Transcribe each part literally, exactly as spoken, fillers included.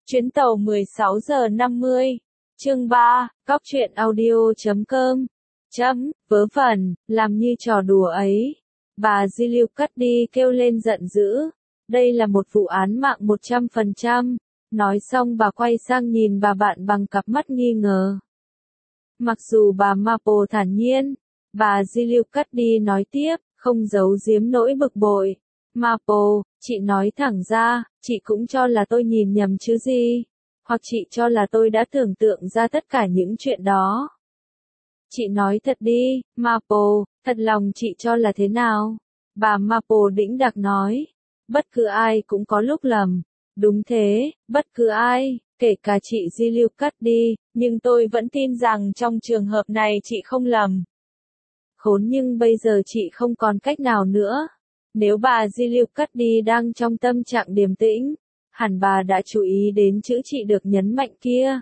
Chuyến tàu mười sáu giờ năm mươi. Chương ba, Góc truyện audio chấm com. Chấm, vớ vẩn, làm như trò đùa ấy. Bà Gilliard kêu lên giận dữ. Đây là một vụ án mạng một trăm phần trăm. Nói xong bà quay sang nhìn bà bạn bằng cặp mắt nghi ngờ. Mặc dù bà Maple thản nhiên, bà Gilliard nói tiếp, không giấu giếm nỗi bực bội. Maple, chị nói thẳng ra, chị cũng cho là tôi nhìn nhầm chứ gì. Hoặc chị cho là tôi đã tưởng tượng ra tất cả những chuyện đó. Chị nói thật đi, Maple, thật lòng chị cho là thế nào? Bà Maple đĩnh đạc nói. Bất cứ ai cũng có lúc lầm. Đúng thế, bất cứ ai, kể cả chị Gilliard đi, nhưng tôi vẫn tin rằng trong trường hợp này chị không lầm. Khốn nhưng bây giờ chị không còn cách nào nữa. Nếu bà Gilliard đang trong tâm trạng điềm tĩnh, hẳn bà đã chú ý đến chữ chị được nhấn mạnh kia.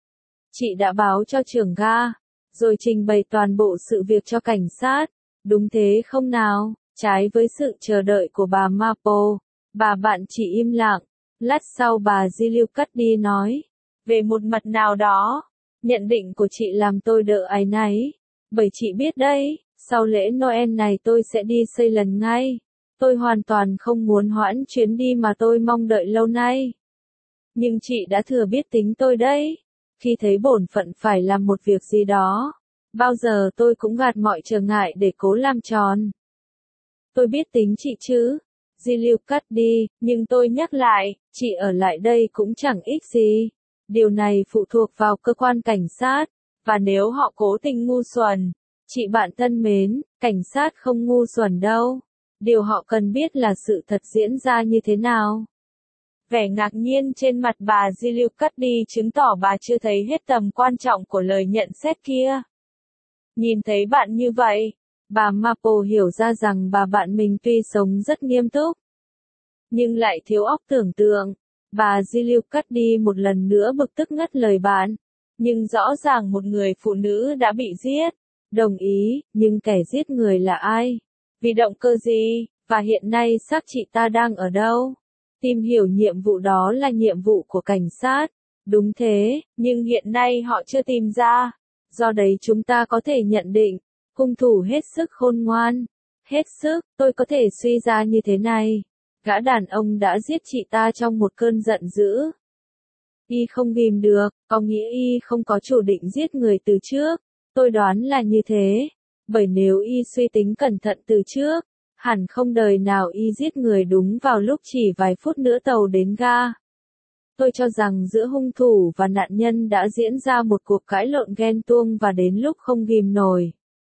Chị đã báo cho trưởng ga, rồi trình bày toàn bộ sự việc cho cảnh sát. Đúng thế không nào? Trái với sự chờ đợi của bà Maple, bà bạn chỉ im lặng. Lát sau bà Gilliard nói, về một mặt nào đó, nhận định của chị làm tôi đỡ áy náy. Bởi chị biết đấy, sau lễ Noel này tôi sẽ đi xây lần ngay. Tôi hoàn toàn không muốn hoãn chuyến đi mà tôi mong đợi lâu nay. Nhưng chị đã thừa biết tính tôi đấy. Khi thấy bổn phận phải làm một việc gì đó, bao giờ tôi cũng gạt mọi trở ngại để cố làm tròn. Tôi biết tính chị chứ, Gilliard đi, nhưng tôi nhắc lại, chị ở lại đây cũng chẳng ích gì. Điều này phụ thuộc vào cơ quan cảnh sát, và nếu họ cố tình ngu xuẩn, chị bạn thân mến, cảnh sát không ngu xuẩn đâu. Điều họ cần biết là sự thật diễn ra như thế nào. Vẻ ngạc nhiên trên mặt bà Gilliard chứng tỏ bà chưa thấy hết tầm quan trọng của lời nhận xét kia. Nhìn thấy bạn như vậy, bà Maple hiểu ra rằng bà bạn mình tuy sống rất nghiêm túc, nhưng lại thiếu óc tưởng tượng. Bà Gilliard một lần nữa bực tức ngắt lời bạn. Nhưng rõ ràng một người phụ nữ đã bị giết. Đồng ý, nhưng kẻ giết người là ai? Vì động cơ gì? Và hiện nay xác chị ta đang ở đâu? Tìm hiểu nhiệm vụ đó là nhiệm vụ của cảnh sát. Đúng thế, nhưng hiện nay họ chưa tìm ra. Do đấy chúng ta có thể nhận định, hung thủ hết sức khôn ngoan. Hết sức, tôi có thể suy ra như thế này. Gã đàn ông đã giết chị ta trong một cơn giận dữ. Y không ghim được, có nghĩa Y không có chủ định giết người từ trước. Tôi đoán là như thế. Bởi nếu Y suy tính cẩn thận từ trước, hẳn không đời nào Y giết người đúng vào lúc chỉ vài phút nữa tàu đến ga. Tôi cho rằng giữa hung thủ và nạn nhân đã diễn ra một cuộc cãi lộn ghen tuông và đến lúc không ghim nổi,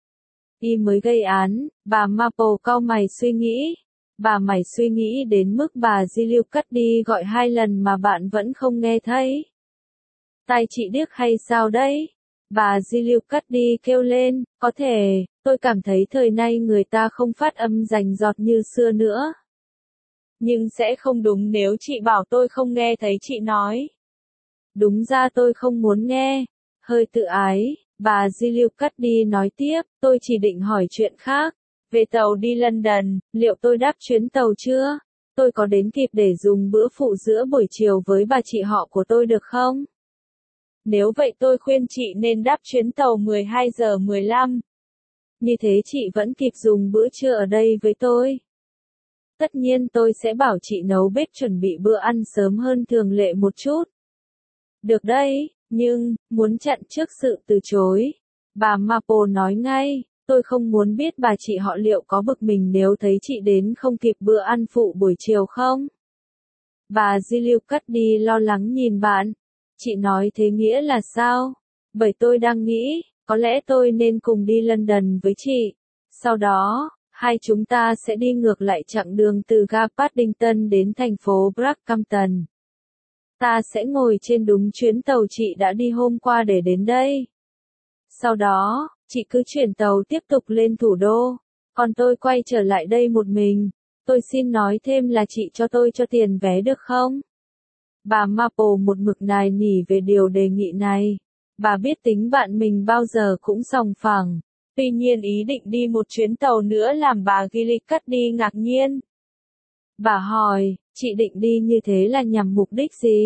Y mới gây án. Bà Maple cau mày suy nghĩ. Bà mày suy nghĩ đến mức bà Gilliard gọi hai lần mà bạn vẫn không nghe thấy. Tai chị điếc hay sao đấy? Bà Gilliard kêu lên, có thể, tôi cảm thấy thời nay người ta không phát âm rành rọt như xưa nữa. Nhưng sẽ không đúng nếu chị bảo tôi không nghe thấy chị nói. Đúng ra tôi không muốn nghe. Hơi tự ái, bà Gilliard nói tiếp, tôi chỉ định hỏi chuyện khác. Về tàu đi London, liệu tôi đáp chuyến tàu chưa? Tôi có đến kịp để dùng bữa phụ giữa buổi chiều với bà chị họ của tôi được không? Nếu vậy tôi khuyên chị nên đáp chuyến tàu mười hai giờ mười lăm. Như thế chị vẫn kịp dùng bữa trưa ở đây với tôi. Tất nhiên tôi sẽ bảo chị nấu bếp chuẩn bị bữa ăn sớm hơn thường lệ một chút. Được đấy, nhưng, muốn chặn trước sự từ chối. Bà Maple nói ngay. Tôi không muốn biết bà chị họ liệu có bực mình nếu thấy chị đến không kịp bữa ăn phụ buổi chiều không? Bà Gilliard lo lắng nhìn bạn. Chị nói thế nghĩa là sao? Bởi tôi đang nghĩ, có lẽ tôi nên cùng đi London với chị. Sau đó, hai chúng ta sẽ đi ngược lại chặng đường từ ga Paddington đến thành phố Brackhampton. Ta sẽ ngồi trên đúng chuyến tàu chị đã đi hôm qua để đến đây. Sau đó, chị cứ chuyển tàu tiếp tục lên thủ đô, còn tôi quay trở lại đây một mình. Tôi xin nói thêm là chị cho tôi cho tiền vé được không? Bà Maple một mực nài nỉ về điều đề nghị này. Bà biết tính bạn mình bao giờ cũng sòng phẳng. Tuy nhiên ý định đi một chuyến tàu nữa làm bà Gilliard ngạc nhiên. Bà hỏi, chị định đi như thế là nhằm mục đích gì?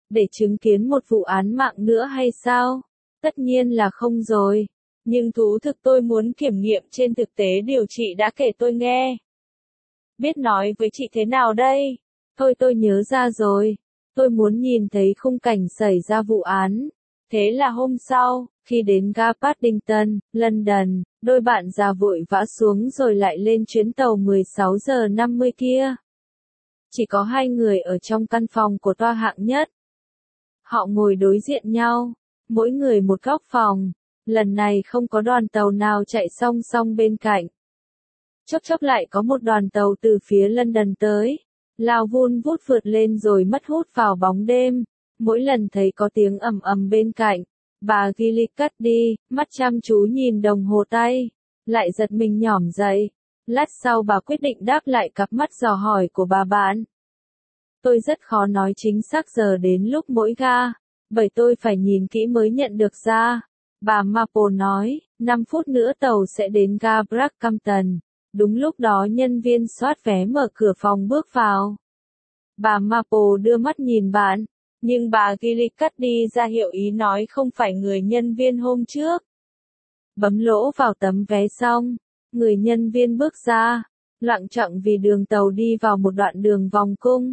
để chứng kiến một vụ án mạng nữa hay sao? Tất nhiên là không rồi. Nhưng thú thực tôi muốn kiểm nghiệm trên thực tế điều chị đã kể tôi nghe. Biết nói với chị thế nào đây? Thôi tôi nhớ ra rồi. Tôi muốn nhìn thấy khung cảnh xảy ra vụ án. Thế là hôm sau, khi đến ga Paddington, London, đôi bạn già vội vã xuống rồi lại lên chuyến tàu mười sáu giờ năm mươi kia. Chỉ có hai người ở trong căn phòng của toa hạng nhất. Họ ngồi đối diện nhau, mỗi người một góc phòng. Lần này không có đoàn tàu nào chạy song song bên cạnh. Chốc chốc lại có một đoàn tàu từ phía London tới, lao vun vút vượt lên rồi mất hút vào bóng đêm. Mỗi lần thấy có tiếng ầm ầm bên cạnh, bà Gillicuddy, mắt chăm chú nhìn đồng hồ tay, lại giật mình nhỏm dậy. Lát sau bà quyết định đáp lại cặp mắt dò hỏi của bà bạn. Tôi rất khó nói chính xác giờ đến lúc mỗi ga, bởi tôi phải nhìn kỹ mới nhận được ra. Bà Maple nói, năm phút nữa tàu sẽ đến ga Brackhampton. Đúng lúc đó nhân viên soát vé mở cửa phòng bước vào. Bà Maple đưa mắt nhìn bạn, nhưng bà Gillicuddy ra hiệu ý nói không phải người nhân viên hôm trước. Bấm lỗ vào tấm vé xong, người nhân viên bước ra, loạng choạng vì đường tàu đi vào một đoạn đường vòng cung.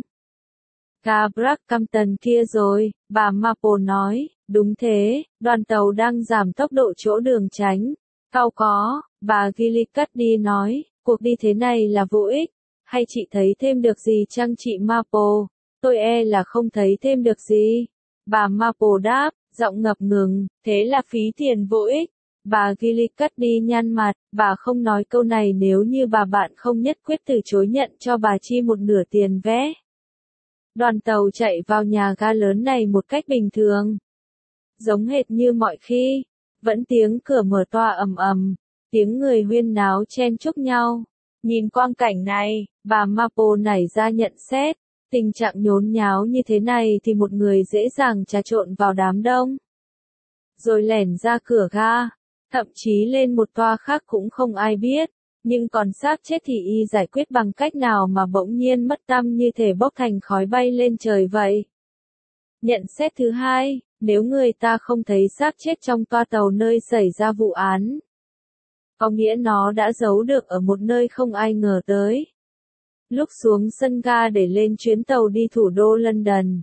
Ga Brackhampton kia rồi, bà Maple nói, đúng thế, đoàn tàu đang giảm tốc độ chỗ đường tránh. Cao có, bà Gillicuddy nói, cuộc đi thế này là vô ích, hay chị thấy thêm được gì chăng chị Maple? Tôi e là không thấy thêm được gì. Bà Maple đáp, giọng ngập ngừng, thế là phí tiền vô ích. Bà Gillicuddy nhăn mặt, bà không nói câu này nếu như bà bạn không nhất quyết từ chối nhận cho bà chi một nửa tiền vé. Đoàn tàu chạy vào nhà ga lớn này một cách bình thường. Giống hệt như mọi khi, vẫn tiếng cửa mở toa ầm ầm, tiếng người huyên náo chen chúc nhau. Nhìn quang cảnh này, bà Maple nảy ra nhận xét, tình trạng nhốn nháo như thế này thì một người dễ dàng trà trộn vào đám đông. Rồi lẻn ra cửa ga, thậm chí lên một toa khác cũng không ai biết, nhưng còn xác chết thì y giải quyết bằng cách nào mà bỗng nhiên mất tăm như thể bốc thành khói bay lên trời vậy. Nhận xét thứ hai, nếu người ta không thấy xác chết trong toa tàu nơi xảy ra vụ án, có nghĩa nó đã giấu được ở một nơi không ai ngờ tới. Lúc xuống sân ga để lên chuyến tàu đi thủ đô London,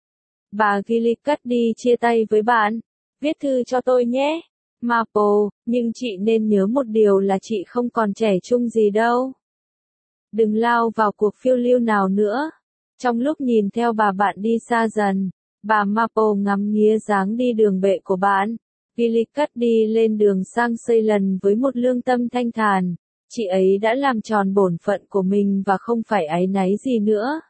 bà Gillicuddy chia tay với bạn, viết thư cho tôi nhé, Maple, nhưng chị nên nhớ một điều là chị không còn trẻ trung gì đâu. Đừng lao vào cuộc phiêu lưu nào nữa. Trong lúc nhìn theo bà bạn đi xa dần, bà Maple ngắm nghía dáng đi đường bệ của bạn. Gillicuddy lên đường sang Ceylon với một lương tâm thanh thản. Chị ấy đã làm tròn bổn phận của mình và không phải áy náy gì nữa.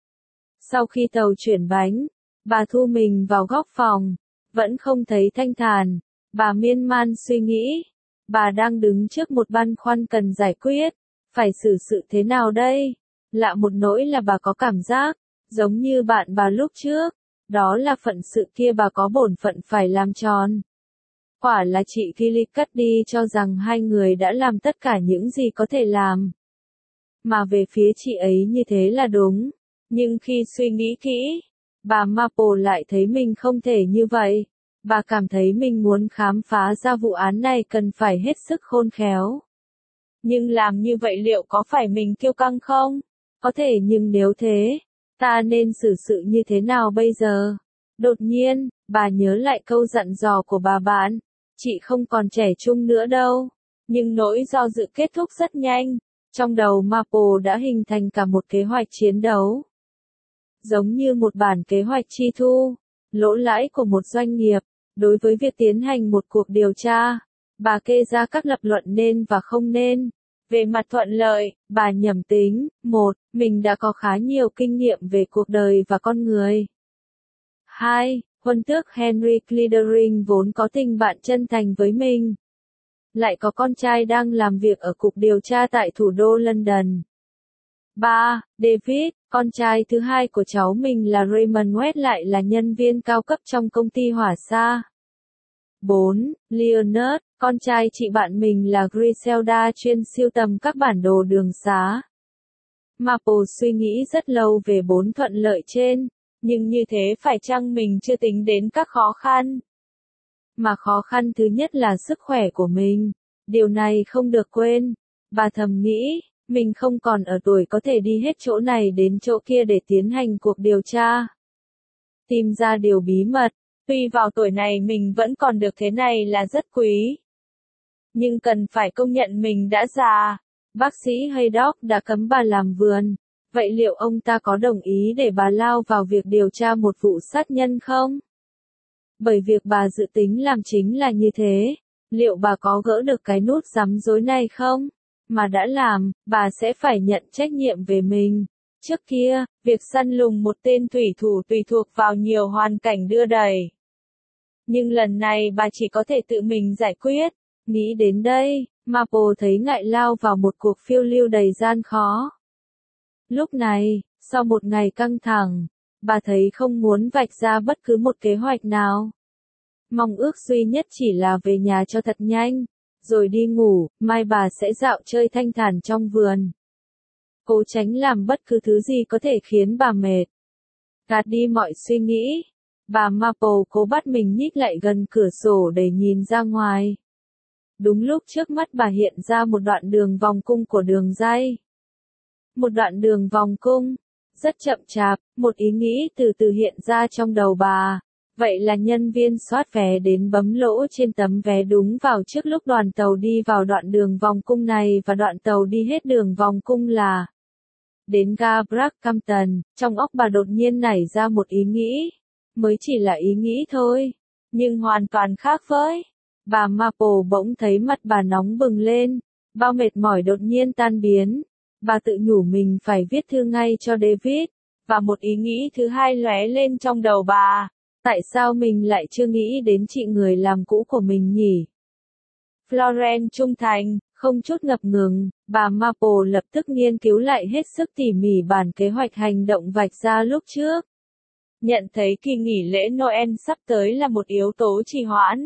Sau khi tàu chuyển bánh, bà thu mình vào góc phòng, vẫn không thấy thanh thản. Bà miên man suy nghĩ. Bà đang đứng trước một băn khoăn cần giải quyết. Phải xử sự thế nào đây? Lạ một nỗi là bà có cảm giác, giống như bạn bà lúc trước. Đó là phận sự kia bà có bổn phận phải làm tròn. Quả là chị Gillicuddy cho rằng hai người đã làm tất cả những gì có thể làm. Mà về phía chị ấy như thế là đúng. Nhưng khi suy nghĩ kỹ, bà Maple lại thấy mình không thể như vậy. Bà cảm thấy mình muốn khám phá ra vụ án này cần phải hết sức khôn khéo. Nhưng làm như vậy liệu có phải mình kiêu căng không? Có thể, nhưng nếu thế, ta nên xử sự như thế nào bây giờ? Đột nhiên, bà nhớ lại câu dặn dò của bà bạn. Chị không còn trẻ trung nữa đâu. Nhưng nỗi do dự kết thúc rất nhanh. Trong đầu Maple đã hình thành cả một kế hoạch chiến đấu. Giống như một bản kế hoạch chi thu, lỗ lãi của một doanh nghiệp. Đối với việc tiến hành một cuộc điều tra, bà kê ra các lập luận nên và không nên. Về mặt thuận lợi, bà nhẩm tính, một, mình đã có khá nhiều kinh nghiệm về cuộc đời và con người. hai, Huân tước Henry Clithering vốn có tình bạn chân thành với mình. Lại có con trai đang làm việc ở cục điều tra tại thủ đô London. ba. David, con trai thứ hai của cháu mình là Raymond West lại là nhân viên cao cấp trong công ty hỏa xa. bốn. Leonard, con trai chị bạn mình là Griselda chuyên sưu tầm các bản đồ đường xá. Maple suy nghĩ rất lâu về bốn thuận lợi trên, Nhưng như thế phải chăng mình chưa tính đến các khó khăn? Mà khó khăn thứ nhất là sức khỏe của mình. Điều này không được quên. Bà thầm nghĩ, mình không còn ở tuổi có thể đi hết chỗ này đến chỗ kia để tiến hành cuộc điều tra. Tìm ra điều bí mật. Tuy vào tuổi này mình vẫn còn được thế này là rất quý. Nhưng cần phải công nhận mình đã già. Bác sĩ Haydock đã cấm bà làm vườn. Vậy liệu ông ta có đồng ý để bà lao vào việc điều tra một vụ sát nhân không? Bởi việc bà dự tính làm chính là như thế. Liệu bà có gỡ được cái nút rắm rối này không? Mà đã làm, bà sẽ phải nhận trách nhiệm về mình. Trước kia, việc săn lùng một tên thủy thủ tùy thuộc vào nhiều hoàn cảnh đưa đẩy. Nhưng lần này bà chỉ có thể tự mình giải quyết. Nghĩ đến đây, Maple thấy ngại lao vào một cuộc phiêu lưu đầy gian khó. Lúc này, sau một ngày căng thẳng, bà thấy không muốn vạch ra bất cứ một kế hoạch nào. Mong ước duy nhất chỉ là về nhà cho thật nhanh, rồi đi ngủ, mai bà sẽ dạo chơi thanh thản trong vườn. Cố tránh làm bất cứ thứ gì có thể khiến bà mệt. Gạt đi mọi suy nghĩ, bà Maple cố bắt mình nhích lại gần cửa sổ để nhìn ra ngoài. Đúng lúc trước mắt bà hiện ra một đoạn đường vòng cung của đường ray. Một đoạn đường vòng cung, rất chậm chạp, một ý nghĩ từ từ hiện ra trong đầu bà. Vậy là nhân viên soát vé đến bấm lỗ trên tấm vé đúng vào trước lúc đoàn tàu đi vào đoạn đường vòng cung này và đoạn tàu đi hết đường vòng cung là đến ga Brackhampton. Trong óc bà đột nhiên nảy ra một ý nghĩ, mới chỉ là ý nghĩ thôi, nhưng hoàn toàn khác với. Bà Maple bỗng thấy mặt bà nóng bừng lên, bao mệt mỏi đột nhiên tan biến. Bà tự nhủ mình phải viết thư ngay cho David, và một ý nghĩ thứ hai lóe lên trong đầu bà. Tại sao mình lại chưa nghĩ đến chị người làm cũ của mình nhỉ? Florence trung thành, không chút ngập ngừng, bà Maple lập tức nghiên cứu lại hết sức tỉ mỉ bản kế hoạch hành động vạch ra lúc trước. Nhận thấy kỳ nghỉ lễ Noel sắp tới là một yếu tố trì hoãn.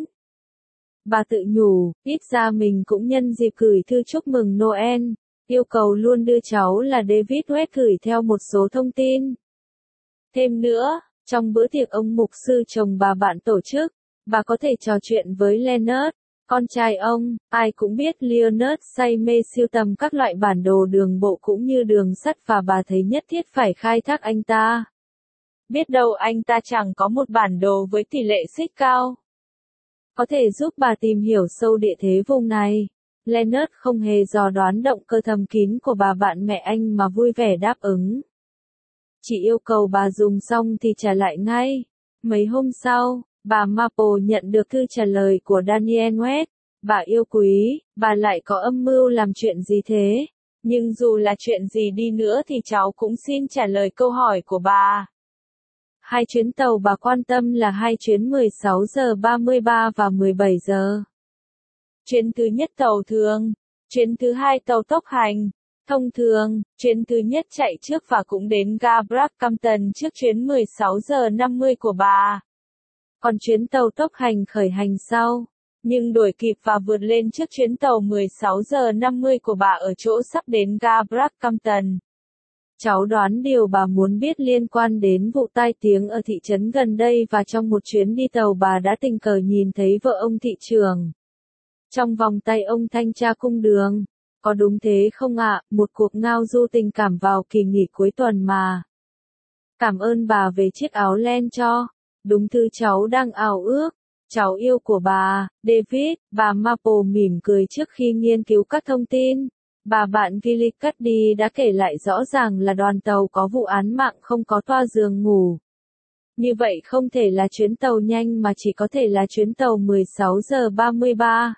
Bà tự nhủ, ít ra mình cũng nhân dịp gửi thư chúc mừng Noel, yêu cầu luôn đưa cháu là David West gửi theo một số thông tin. Thêm nữa, trong bữa tiệc ông mục sư chồng bà bạn tổ chức, bà có thể trò chuyện với Leonard, con trai ông. Ai cũng biết Leonard say mê sưu tầm các loại bản đồ đường bộ cũng như đường sắt và bà thấy nhất thiết phải khai thác anh ta. Biết đâu anh ta chẳng có một bản đồ với tỷ lệ xích cao. Có thể giúp bà tìm hiểu sâu địa thế vùng này. Leonard không hề dò đoán động cơ thầm kín của bà bạn mẹ anh mà vui vẻ đáp ứng. Chỉ yêu cầu bà dùng xong thì trả lại ngay. Mấy hôm sau, bà Maple nhận được thư trả lời của Daniel West. Bà yêu quý, bà lại có âm mưu làm chuyện gì thế? Nhưng dù là chuyện gì đi nữa thì cháu cũng xin trả lời câu hỏi của bà. Hai chuyến tàu bà quan tâm là hai chuyến mười sáu giờ ba mươi ba và mười bảy giờ. Chuyến thứ nhất tàu thường, chuyến thứ hai tàu tốc hành. Thông thường, chuyến thứ nhất chạy trước và cũng đến ga Brackhampton trước chuyến mười sáu giờ năm mươi của bà. Còn chuyến tàu tốc hành khởi hành sau, nhưng đuổi kịp và vượt lên trước chuyến tàu mười sáu giờ năm mươi của bà ở chỗ sắp đến ga Brackhampton. Cháu đoán điều bà muốn biết liên quan đến vụ tai tiếng ở thị trấn gần đây và trong một chuyến đi tàu bà đã tình cờ nhìn thấy vợ ông thị trưởng. Trong vòng tay ông thanh tra cung đường. Có đúng thế không ạ? Một cuộc ngao du tình cảm vào kỳ nghỉ cuối tuần mà. Cảm ơn bà về chiếc áo len cho. Đúng thứ cháu đang ao ước. Cháu yêu của bà, David. Bà Maple mỉm cười trước khi nghiên cứu các thông tin. Bà bạn Gillicuddy đã kể lại rõ ràng là đoàn tàu có vụ án mạng không có toa giường ngủ. Như vậy không thể là chuyến tàu nhanh mà chỉ có thể là chuyến tàu mười sáu giờ ba mươi ba.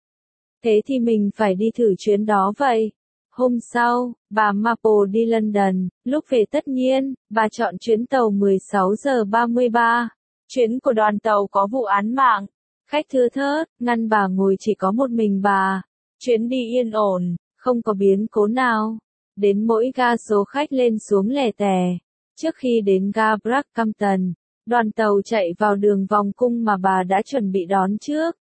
Thế thì mình phải đi thử chuyến đó vậy. Hôm sau, bà Maple đi London, lúc về tất nhiên, bà chọn chuyến tàu mười sáu giờ ba mươi ba. Chuyến của đoàn tàu có vụ án mạng. Khách thưa thớt, ngăn bà ngồi chỉ có một mình bà. Chuyến đi yên ổn, không có biến cố nào. Đến mỗi ga số khách lên xuống lẻ tẻ. Trước khi đến ga Brackhampton, đoàn tàu chạy vào đường vòng cung mà bà đã chuẩn bị đón trước.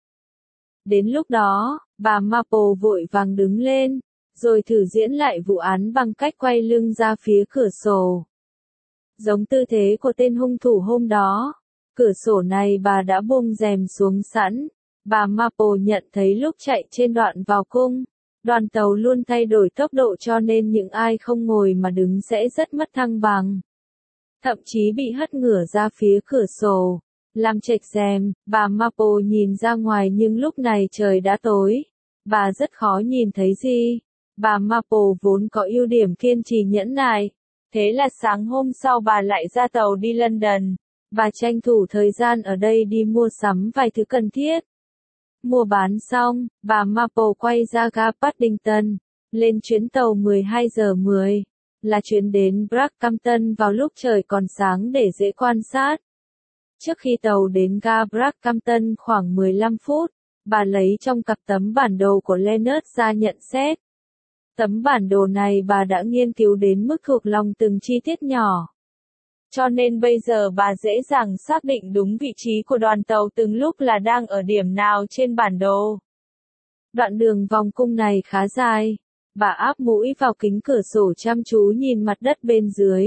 Đến lúc đó, bà Maple vội vàng đứng lên, rồi thử diễn lại vụ án bằng cách quay lưng ra phía cửa sổ. giống tư thế của tên hung thủ hôm đó. Cửa sổ này bà đã buông rèm xuống sẵn. Bà Maple nhận thấy lúc chạy trên đoạn vào cung, đoàn tàu luôn thay đổi tốc độ cho nên những ai không ngồi mà đứng sẽ rất mất thăng bằng. Thậm chí bị hất ngửa ra phía cửa sổ, làm chệch rèm. Bà Maple nhìn ra ngoài nhưng lúc này trời đã tối. Bà rất khó nhìn thấy gì. Bà Maple vốn có ưu điểm kiên trì nhẫn nại. Thế là sáng hôm sau bà lại ra tàu đi London. Bà tranh thủ thời gian ở đây đi mua sắm vài thứ cần thiết. Mua bán xong, bà Maple quay ra ga Paddington, lên chuyến tàu mười hai giờ mười, là chuyến đến Brakhampton vào lúc trời còn sáng để dễ quan sát. Trước khi tàu đến ga Brakhampton khoảng mười lăm phút, bà lấy trong cặp tấm bản đồ của Leonard ra nhận xét. Tấm bản đồ này bà đã nghiên cứu đến mức thuộc lòng từng chi tiết nhỏ. Cho nên bây giờ bà dễ dàng xác định đúng vị trí của đoàn tàu từng lúc là đang ở điểm nào trên bản đồ. Đoạn đường vòng cung này khá dài. Bà áp mũi vào kính cửa sổ chăm chú nhìn mặt đất bên dưới.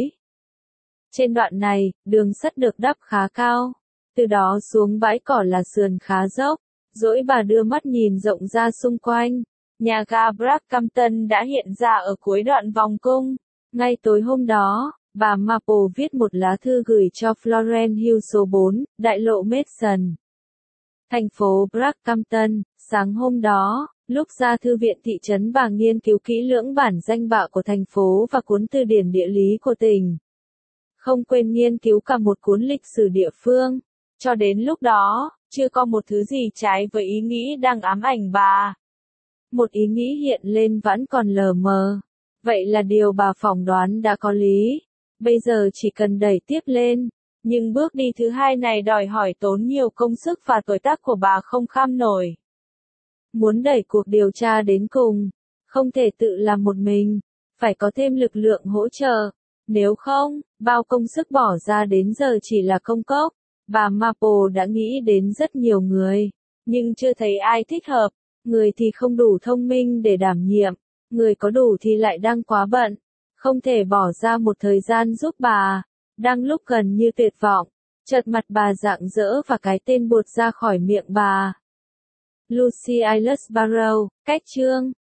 Trên đoạn này, đường sắt được đắp khá cao. Từ đó xuống bãi cỏ là sườn khá dốc. Dỗi bà đưa mắt nhìn rộng ra xung quanh. Nhà ga Brakhampton đã hiện ra ở cuối đoạn vòng cung. Ngay tối hôm đó, bà Maple viết một lá thư gửi cho Florence Hill số bốn, đại lộ Mason, thành phố Brakhampton. Sáng hôm đó, lúc ra thư viện thị trấn bà nghiên cứu kỹ lưỡng bản danh bạ của thành phố và cuốn từ điển địa lý của tỉnh. Không quên nghiên cứu cả một cuốn lịch sử địa phương. Cho đến lúc đó, chưa có một thứ gì trái với ý nghĩ đang ám ảnh bà. Một ý nghĩ hiện lên vẫn còn lờ mờ. Vậy là điều bà phỏng đoán đã có lý. Bây giờ chỉ cần đẩy tiếp lên. Nhưng bước đi thứ hai này đòi hỏi tốn nhiều công sức và tuổi tác của bà không kham nổi. Muốn đẩy cuộc điều tra đến cùng, không thể tự làm một mình, phải có thêm lực lượng hỗ trợ. Nếu không, bao công sức bỏ ra đến giờ chỉ là công cốc. Bà Maple đã nghĩ đến rất nhiều người, nhưng chưa thấy ai thích hợp. Người thì không đủ thông minh để đảm nhiệm, người có đủ thì lại đang quá bận, không thể bỏ ra một thời gian giúp bà. Đang lúc gần như tuyệt vọng, chợt mặt bà rạng rỡ và cái tên buột ra khỏi miệng bà. Lucy Ailes Barrow, cách chương